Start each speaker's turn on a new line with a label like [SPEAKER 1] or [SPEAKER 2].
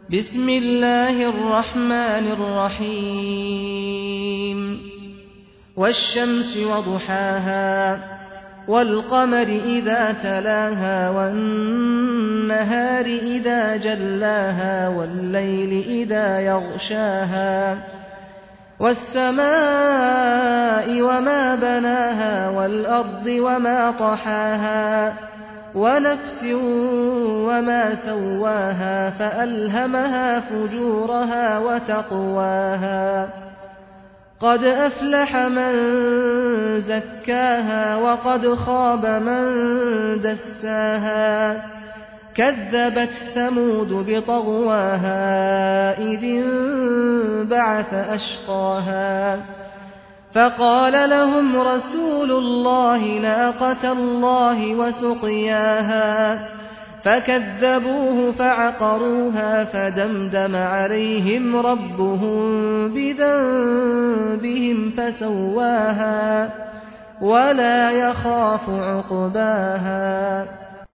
[SPEAKER 1] بسم الله الرحمن الرحيم والشمس وضحاها والقمر إذا تلاها والنهار إذا جلاها والليل إذا يغشاها والسماء وما بناها والأرض وما طحاها ونفس وما سواها فألهمها فجورها وتقواها قد أفلح من زكاها وقد خاب من دساها كذبت ثمود بطغواها إذ انبعث أشقاها فقال لهم رسول الله ناقة الله وسقياها فكذبوه فعقروها فدمدم عليهم ربهم بذنبهم فسواها ولا يخاف عقباها